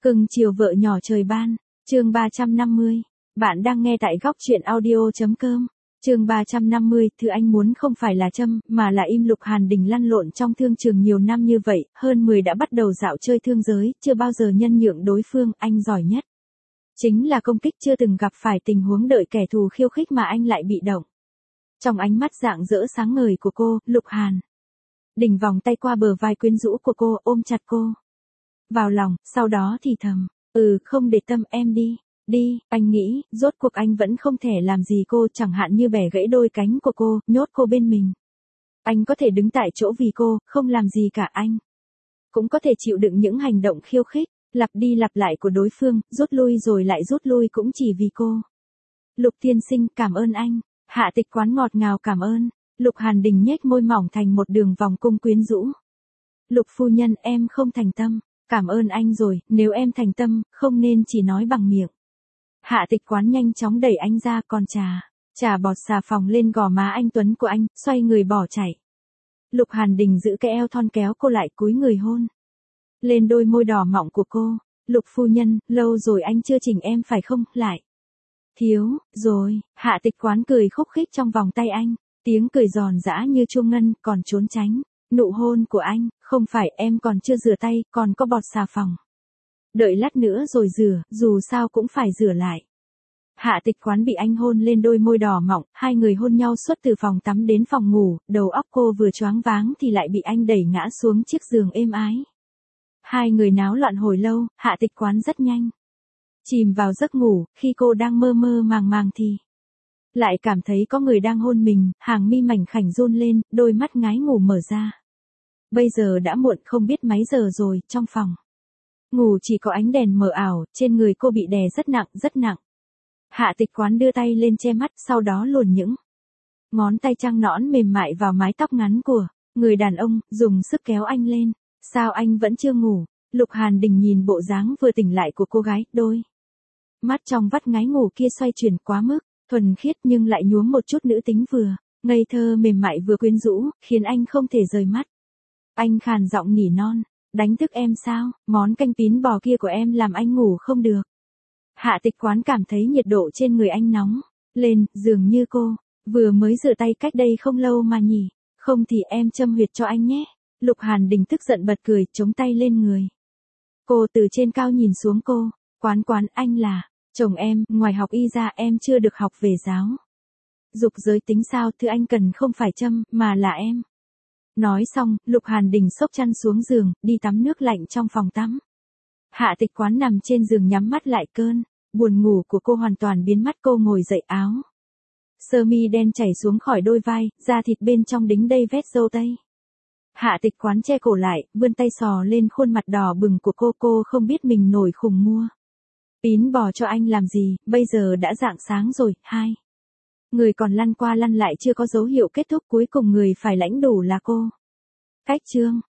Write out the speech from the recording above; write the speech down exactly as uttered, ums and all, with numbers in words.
Cưng chiều vợ nhỏ trời ban, chương ba trăm năm mươi. Bạn đang nghe tại góc truyện audio.com. Chương ba trăm năm mươi, thứ anh muốn không phải là châm, mà là im. Lục Hàn Đình lăn lộn trong thương trường nhiều năm như vậy, hơn mười đã bắt đầu dạo chơi thương giới, chưa bao giờ nhân nhượng đối phương, anh giỏi nhất. Chính là công kích, chưa từng gặp phải tình huống đợi kẻ thù khiêu khích mà anh lại bị động. Trong ánh mắt rạng rỡ sáng ngời của cô, Lục Hàn Đình vòng tay qua bờ vai quyến rũ của cô, ôm chặt cô vào lòng, sau đó thì thầm, ừ không để tâm, em đi, đi. Anh nghĩ, rốt cuộc anh vẫn không thể làm gì cô, chẳng hạn như bẻ gãy đôi cánh của cô, nhốt cô bên mình. Anh có thể đứng tại chỗ vì cô, không làm gì cả. Anh cũng có thể chịu đựng những hành động khiêu khích, lặp đi lặp lại của đối phương, rút lui rồi lại rút lui cũng chỉ vì cô. Lục tiên sinh, cảm ơn anh. Hạ Tịch Quán ngọt ngào cảm ơn. Lục Hàn Đình nhếch môi mỏng thành một đường vòng cung quyến rũ. Lục phu nhân, em không thành tâm. Cảm ơn anh rồi, nếu em thành tâm, không nên chỉ nói bằng miệng. Hạ Tịch Quán nhanh chóng đẩy anh ra, còn trà, trà bọt xà phòng lên gò má anh tuấn của anh, xoay người bỏ chạy. Lục Hàn Đình giữ cái eo thon kéo cô lại, cúi người hôn lên đôi môi đỏ mọng của cô. Lục phu nhân, lâu rồi anh chưa chỉnh em phải không, lại thiếu rồi. Hạ Tịch Quán cười khúc khích trong vòng tay anh, tiếng cười giòn giã như chuông ngân, còn trốn tránh nụ hôn của anh. Không phải, em còn chưa rửa tay, còn có bọt xà phòng. Đợi lát nữa rồi rửa, dù sao cũng phải rửa lại. Hạ Tịch Quán bị anh hôn lên đôi môi đỏ mọng, hai người hôn nhau suốt từ phòng tắm đến phòng ngủ, đầu óc cô vừa choáng váng thì lại bị anh đẩy ngã xuống chiếc giường êm ái. Hai người náo loạn hồi lâu, Hạ Tịch Quán rất nhanh chìm vào giấc ngủ, khi cô đang mơ mơ màng màng thì lại cảm thấy có người đang hôn mình, hàng mi mảnh khảnh run lên, đôi mắt ngái ngủ mở ra. Bây giờ đã muộn, không biết mấy giờ rồi. Trong phòng ngủ chỉ có ánh đèn mờ ảo, trên người cô bị đè rất nặng, rất nặng. Hạ Tịch Quán đưa tay lên che mắt, sau đó luồn những ngón tay trắng nõn mềm mại vào mái tóc ngắn của người đàn ông, dùng sức kéo anh lên. Sao anh vẫn chưa ngủ? Lục Hàn Đình nhìn bộ dáng vừa tỉnh lại của cô gái, đôi mắt trong vắt ngái ngủ kia xoay chuyển quá mức thuần khiết, nhưng lại nhuốm một chút nữ tính, vừa ngây thơ mềm mại vừa quyến rũ, khiến anh không thể rời mắt. Anh khàn giọng nỉ non, đánh thức em sao? Món canh pín bò kia của em làm anh ngủ không được. Hạ Tịch Quán cảm thấy nhiệt độ trên người anh nóng lên, dường như cô vừa mới rửa tay cách đây không lâu mà nhỉ. Không thì em châm huyệt cho anh nhé. Lục Hàn Đình tức giận bật cười, chống tay lên người cô, từ trên cao nhìn xuống cô. Quán Quán, anh là chồng em, ngoài học y ra em chưa được học về giáo dục giới tính sao? Thứ anh cần không phải châm, mà là em. Nói xong, Lục Hàn Đình xốc chăn xuống giường, đi tắm nước lạnh trong phòng tắm. Hạ Tịch Quán nằm trên giường nhắm mắt lại, cơn buồn ngủ của cô hoàn toàn biến mất. Cô ngồi dậy, áo sơ mi đen chảy xuống khỏi đôi vai, da thịt bên trong đính đầy vết râu tây. Hạ Tịch Quán che cổ lại, vươn tay sò lên khuôn mặt đỏ bừng của cô. Cô không biết mình nổi khùng mua pín bò cho anh làm gì, bây giờ đã rạng sáng rồi. Hai người còn lăn qua lăn lại chưa có dấu hiệu kết thúc, cuối cùng người phải lãnh đủ là cô. Cách chương